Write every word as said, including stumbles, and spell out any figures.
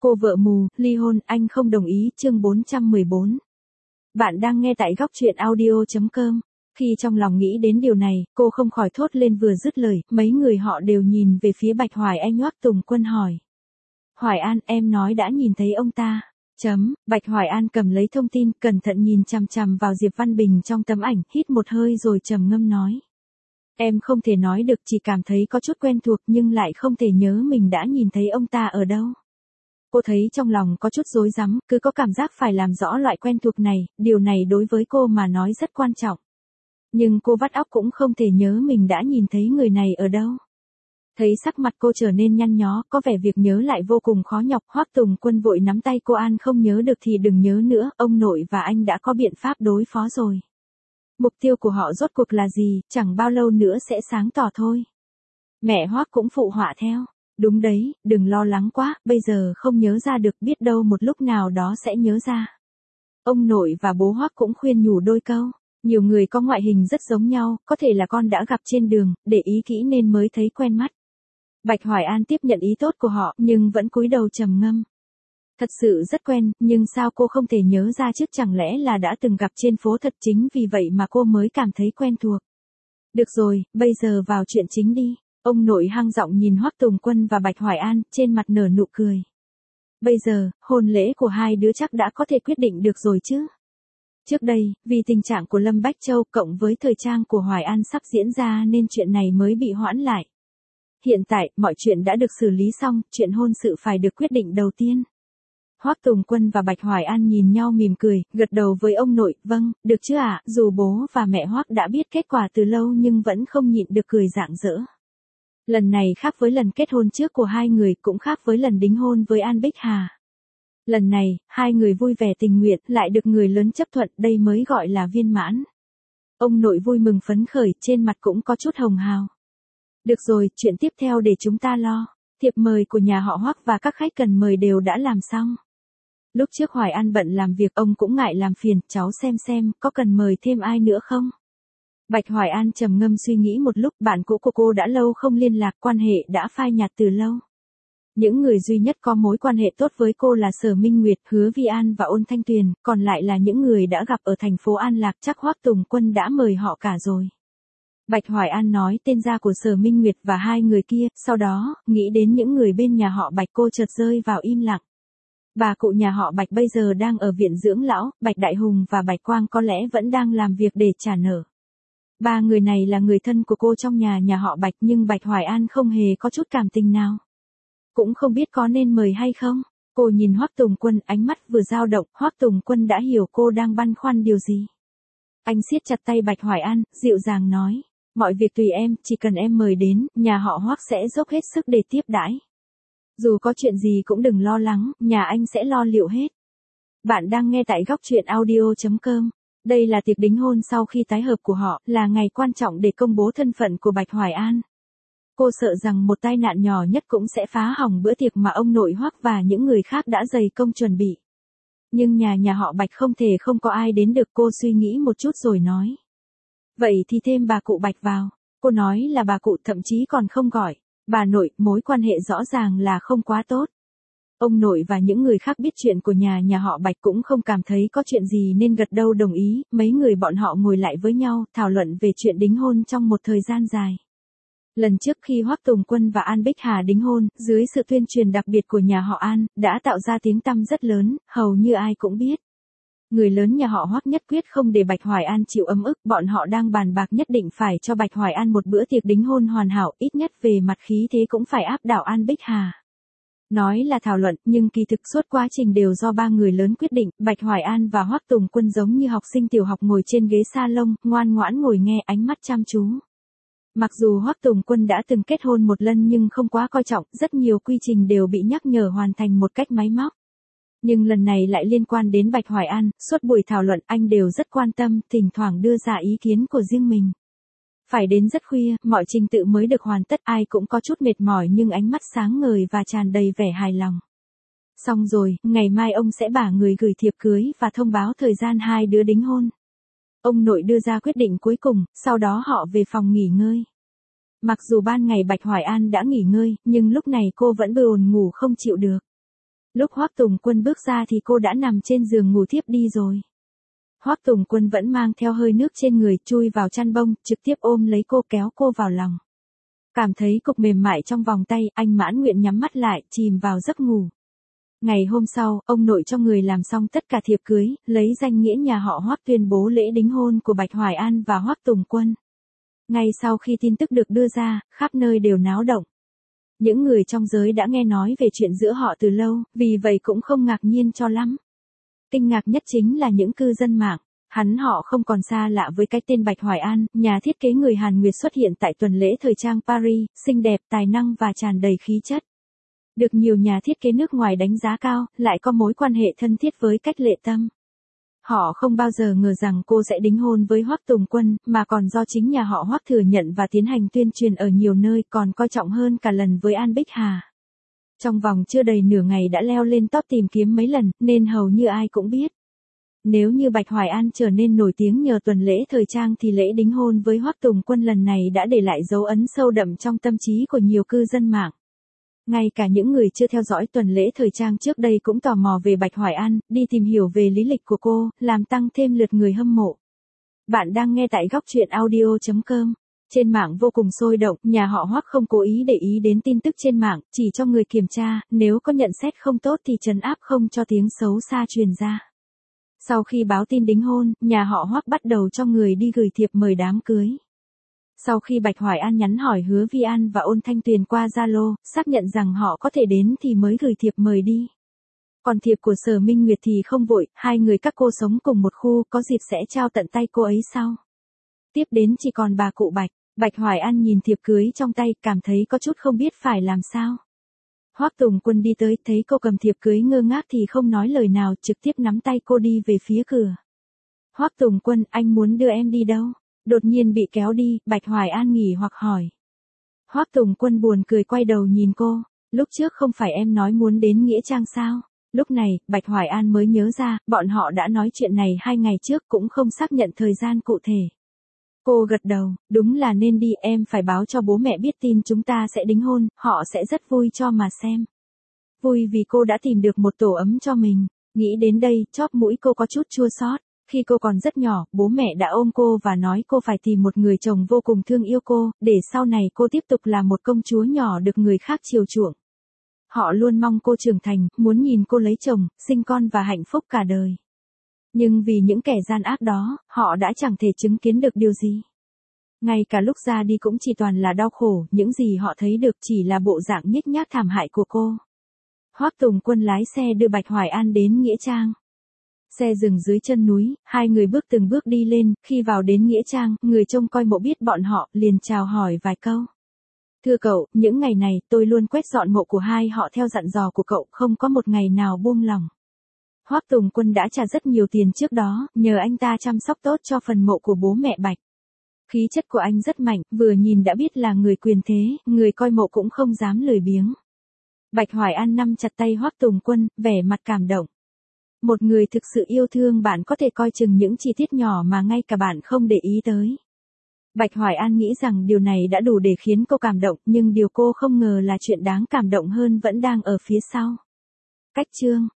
Cô vợ mù, ly hôn, anh không đồng ý, chương bốn trăm mười bốn. Bạn đang nghe tại góc truyện audio chấm com. Khi trong lòng nghĩ đến điều này, cô không khỏi thốt lên vừa dứt lời, mấy người họ đều nhìn về phía Bạch Hoài Anh. Hoắc Tùng Quân hỏi. Hoài An, em nói đã nhìn thấy ông ta. Chấm, Bạch Hoài An cầm lấy thông tin, cẩn thận nhìn chằm chằm vào Diệp Văn Bình trong tấm ảnh, hít một hơi rồi trầm ngâm nói. Em không thể nói được, chỉ cảm thấy có chút quen thuộc nhưng lại không thể nhớ mình đã nhìn thấy ông ta ở đâu. Cô thấy trong lòng có chút rối rắm, cứ có cảm giác phải làm rõ loại quen thuộc này, điều này đối với cô mà nói rất quan trọng. Nhưng cô vắt óc cũng không thể nhớ mình đã nhìn thấy người này ở đâu. Thấy sắc mặt cô trở nên nhăn nhó, có vẻ việc nhớ lại vô cùng khó nhọc. Hoắc Tùng Quân vội nắm tay cô An, không nhớ được thì đừng nhớ nữa, ông nội và anh đã có biện pháp đối phó rồi. Mục tiêu của họ rốt cuộc là gì, chẳng bao lâu nữa sẽ sáng tỏ thôi. Mẹ Hoắc cũng phụ họa theo. Đúng đấy, đừng lo lắng quá, bây giờ không nhớ ra được, biết đâu một lúc nào đó sẽ nhớ ra. Ông nội và bố Hoắc cũng khuyên nhủ đôi câu. Nhiều người có ngoại hình rất giống nhau, có thể là con đã gặp trên đường, để ý kỹ nên mới thấy quen mắt. Bạch Hoài An tiếp nhận ý tốt của họ, nhưng vẫn cúi đầu trầm ngâm. Thật sự rất quen, nhưng sao cô không thể nhớ ra chứ, chẳng lẽ là đã từng gặp trên phố thật, chính vì vậy mà cô mới cảm thấy quen thuộc. Được rồi, bây giờ vào chuyện chính đi. Ông nội hăng giọng nhìn Hoắc Tùng Quân và Bạch Hoài An, trên mặt nở nụ cười. Bây giờ, hôn lễ của hai đứa chắc đã có thể quyết định được rồi chứ. Trước đây, vì tình trạng của Lâm Bách Châu cộng với thời trang của Hoài An sắp diễn ra nên chuyện này mới bị hoãn lại. Hiện tại, mọi chuyện đã được xử lý xong, chuyện hôn sự phải được quyết định đầu tiên. Hoắc Tùng Quân và Bạch Hoài An nhìn nhau mỉm cười, gật đầu với ông nội, vâng, được chứ ạ, à? Dù bố và mẹ Hoắc đã biết kết quả từ lâu nhưng vẫn không nhịn được cười rạng rỡ. Lần này khác với lần kết hôn trước của hai người, cũng khác với lần đính hôn với An Bích Hà. Lần này, hai người vui vẻ tình nguyện, lại được người lớn chấp thuận, đây mới gọi là viên mãn. Ông nội vui mừng phấn khởi, trên mặt cũng có chút hồng hào. Được rồi, chuyện tiếp theo để chúng ta lo. Thiệp mời của nhà họ Hoắc và các khách cần mời đều đã làm xong. Lúc trước Hoài An bận làm việc, ông cũng ngại làm phiền, cháu xem xem, có cần mời thêm ai nữa không? Bạch Hoài An trầm ngâm suy nghĩ một lúc, bạn cũ của cô đã lâu không liên lạc, quan hệ đã phai nhạt từ lâu. Những người duy nhất có mối quan hệ tốt với cô là Sở Minh Nguyệt, Hứa Vi An và Ôn Thanh Tuyền, còn lại là những người đã gặp ở thành phố An Lạc, chắc Hoắc Tùng Quân đã mời họ cả rồi. Bạch Hoài An nói tên gia của Sở Minh Nguyệt và hai người kia, sau đó, nghĩ đến những người bên nhà họ Bạch, cô chợt rơi vào im lặng. Bà cụ nhà họ Bạch bây giờ đang ở viện dưỡng lão, Bạch Đại Hùng và Bạch Quang có lẽ vẫn đang làm việc để trả nợ. Ba người này là người thân của cô trong nhà nhà họ Bạch, nhưng Bạch Hoài An không hề có chút cảm tình nào. Cũng không biết có nên mời hay không. Cô nhìn Hoắc Tùng Quân, ánh mắt vừa dao động, Hoắc Tùng Quân đã hiểu cô đang băn khoăn điều gì. Anh siết chặt tay Bạch Hoài An, dịu dàng nói, mọi việc tùy em, chỉ cần em mời đến, nhà họ Hoắc sẽ dốc hết sức để tiếp đãi. Dù có chuyện gì cũng đừng lo lắng, nhà anh sẽ lo liệu hết. Bạn đang nghe tại góc truyện audio chấm com. Đây là tiệc đính hôn sau khi tái hợp của họ, là ngày quan trọng để công bố thân phận của Bạch Hoài An. Cô sợ rằng một tai nạn nhỏ nhất cũng sẽ phá hỏng bữa tiệc mà ông nội Hoắc và những người khác đã dày công chuẩn bị. Nhưng nhà nhà họ Bạch không thể không có ai đến được, cô suy nghĩ một chút rồi nói. Vậy thì thêm bà cụ Bạch vào. Cô nói là bà cụ, thậm chí còn không gọi bà nội, mối quan hệ rõ ràng là không quá tốt. Ông nội và những người khác biết chuyện của nhà nhà họ Bạch cũng không cảm thấy có chuyện gì nên gật đầu đồng ý, mấy người bọn họ ngồi lại với nhau, thảo luận về chuyện đính hôn trong một thời gian dài. Lần trước khi Hoắc Tùng Quân và An Bích Hà đính hôn, dưới sự tuyên truyền đặc biệt của nhà họ An, đã tạo ra tiếng tăm rất lớn, hầu như ai cũng biết. Người lớn nhà họ Hoắc nhất quyết không để Bạch Hoài An chịu ấm ức, bọn họ đang bàn bạc nhất định phải cho Bạch Hoài An một bữa tiệc đính hôn hoàn hảo, ít nhất về mặt khí thế cũng phải áp đảo An Bích Hà. Nói là thảo luận, nhưng kỳ thực suốt quá trình đều do ba người lớn quyết định, Bạch Hoài An và Hoắc Tùng Quân giống như học sinh tiểu học ngồi trên ghế salon, ngoan ngoãn ngồi nghe, ánh mắt chăm chú. Mặc dù Hoắc Tùng Quân đã từng kết hôn một lần nhưng không quá coi trọng, rất nhiều quy trình đều bị nhắc nhở hoàn thành một cách máy móc. Nhưng lần này lại liên quan đến Bạch Hoài An, suốt buổi thảo luận anh đều rất quan tâm, thỉnh thoảng đưa ra ý kiến của riêng mình. Phải đến rất khuya, mọi trình tự mới được hoàn tất, ai cũng có chút mệt mỏi nhưng ánh mắt sáng ngời và tràn đầy vẻ hài lòng. Xong rồi, ngày mai ông sẽ bảo người gửi thiệp cưới và thông báo thời gian hai đứa đính hôn. Ông nội đưa ra quyết định cuối cùng, sau đó họ về phòng nghỉ ngơi. Mặc dù ban ngày Bạch Hoài An đã nghỉ ngơi, nhưng lúc này cô vẫn buồn ngủ không chịu được. Lúc Hoắc Tùng Quân bước ra thì cô đã nằm trên giường ngủ thiếp đi rồi. Hoắc Tùng Quân vẫn mang theo hơi nước trên người, chui vào chăn bông, trực tiếp ôm lấy cô kéo cô vào lòng. Cảm thấy cục mềm mại trong vòng tay, anh mãn nguyện nhắm mắt lại, chìm vào giấc ngủ. Ngày hôm sau, ông nội cho người làm xong tất cả thiệp cưới, lấy danh nghĩa nhà họ Hoắc tuyên bố lễ đính hôn của Bạch Hoài An và Hoắc Tùng Quân. Ngay sau khi tin tức được đưa ra, khắp nơi đều náo động. Những người trong giới đã nghe nói về chuyện giữa họ từ lâu, vì vậy cũng không ngạc nhiên cho lắm. Kinh ngạc nhất chính là những cư dân mạng. Hắn họ không còn xa lạ với cái tên Bạch Hoài An, nhà thiết kế người Hàn Nguyệt xuất hiện tại tuần lễ thời trang Paris, xinh đẹp, tài năng và tràn đầy khí chất. Được nhiều nhà thiết kế nước ngoài đánh giá cao, lại có mối quan hệ thân thiết với Cách Lệ Tâm. Họ không bao giờ ngờ rằng cô sẽ đính hôn với Hoắc Tùng Quân, mà còn do chính nhà họ Hoắc thừa nhận và tiến hành tuyên truyền ở nhiều nơi, còn coi trọng hơn cả lần với An Bích Hà. Trong vòng chưa đầy nửa ngày đã leo lên top tìm kiếm mấy lần, nên hầu như ai cũng biết. Nếu như Bạch Hoài An trở nên nổi tiếng nhờ tuần lễ thời trang thì lễ đính hôn với Hoắc Tùng Quân lần này đã để lại dấu ấn sâu đậm trong tâm trí của nhiều cư dân mạng. Ngay cả những người chưa theo dõi tuần lễ thời trang trước đây cũng tò mò về Bạch Hoài An, đi tìm hiểu về lý lịch của cô, làm tăng thêm lượt người hâm mộ. Bạn đang nghe tại góc truyện audio chấm com. Trên mạng vô cùng sôi động, nhà họ Hoắc không cố ý để ý đến tin tức trên mạng, chỉ cho người kiểm tra, nếu có nhận xét không tốt thì trấn áp không cho tiếng xấu xa truyền ra. Sau khi báo tin đính hôn, nhà họ Hoắc bắt đầu cho người đi gửi thiệp mời đám cưới. Sau khi Bạch Hoài An nhắn hỏi Hứa Vi An và Ôn Thanh Tuyền qua Zalo, xác nhận rằng họ có thể đến thì mới gửi thiệp mời đi. Còn thiệp của Sở Minh Nguyệt thì không vội, hai người các cô sống cùng một khu, có dịp sẽ trao tận tay cô ấy sau. Tiếp đến chỉ còn bà cụ Bạch. Bạch Hoài An nhìn thiệp cưới trong tay, cảm thấy có chút không biết phải làm sao. Hoắc Tùng Quân đi tới, thấy cô cầm thiệp cưới ngơ ngác thì không nói lời nào, trực tiếp nắm tay cô đi về phía cửa. Hoắc Tùng Quân, anh muốn đưa em đi đâu? Đột nhiên bị kéo đi, Bạch Hoài An nghỉ hoặc hỏi. Hoắc Tùng Quân buồn cười quay đầu nhìn cô, lúc trước không phải em nói muốn đến Nghĩa Trang sao? Lúc này, Bạch Hoài An mới nhớ ra, bọn họ đã nói chuyện này hai ngày trước cũng không xác nhận thời gian cụ thể. Cô gật đầu, đúng là nên đi, em phải báo cho bố mẹ biết tin chúng ta sẽ đính hôn, họ sẽ rất vui cho mà xem. Vui vì cô đã tìm được một tổ ấm cho mình, nghĩ đến đây, chóp mũi cô có chút chua xót. Khi cô còn rất nhỏ, bố mẹ đã ôm cô và nói cô phải tìm một người chồng vô cùng thương yêu cô, để sau này cô tiếp tục là một công chúa nhỏ được người khác chiều chuộng. Họ luôn mong cô trưởng thành, muốn nhìn cô lấy chồng, sinh con và hạnh phúc cả đời. Nhưng vì những kẻ gian ác đó, họ đã chẳng thể chứng kiến được điều gì. Ngay cả lúc ra đi cũng chỉ toàn là đau khổ, những gì họ thấy được chỉ là bộ dạng nhếch nhác thảm hại của cô. Hoắc Tùng Quân lái xe đưa Bạch Hoài An đến Nghĩa Trang. Xe dừng dưới chân núi, hai người bước từng bước đi lên, khi vào đến Nghĩa Trang, người trông coi mộ biết bọn họ, liền chào hỏi vài câu. Thưa cậu, những ngày này, tôi luôn quét dọn mộ của hai họ theo dặn dò của cậu, không có một ngày nào buông lỏng. Hoắc Tùng Quân đã trả rất nhiều tiền trước đó, nhờ anh ta chăm sóc tốt cho phần mộ của bố mẹ Bạch. Khí chất của anh rất mạnh, vừa nhìn đã biết là người quyền thế, người coi mộ cũng không dám lười biếng. Bạch Hoài An nắm chặt tay Hoắc Tùng Quân, vẻ mặt cảm động. Một người thực sự yêu thương bạn có thể coi chừng những chi tiết nhỏ mà ngay cả bạn không để ý tới. Bạch Hoài An nghĩ rằng điều này đã đủ để khiến cô cảm động, nhưng điều cô không ngờ là chuyện đáng cảm động hơn vẫn đang ở phía sau. Cách chương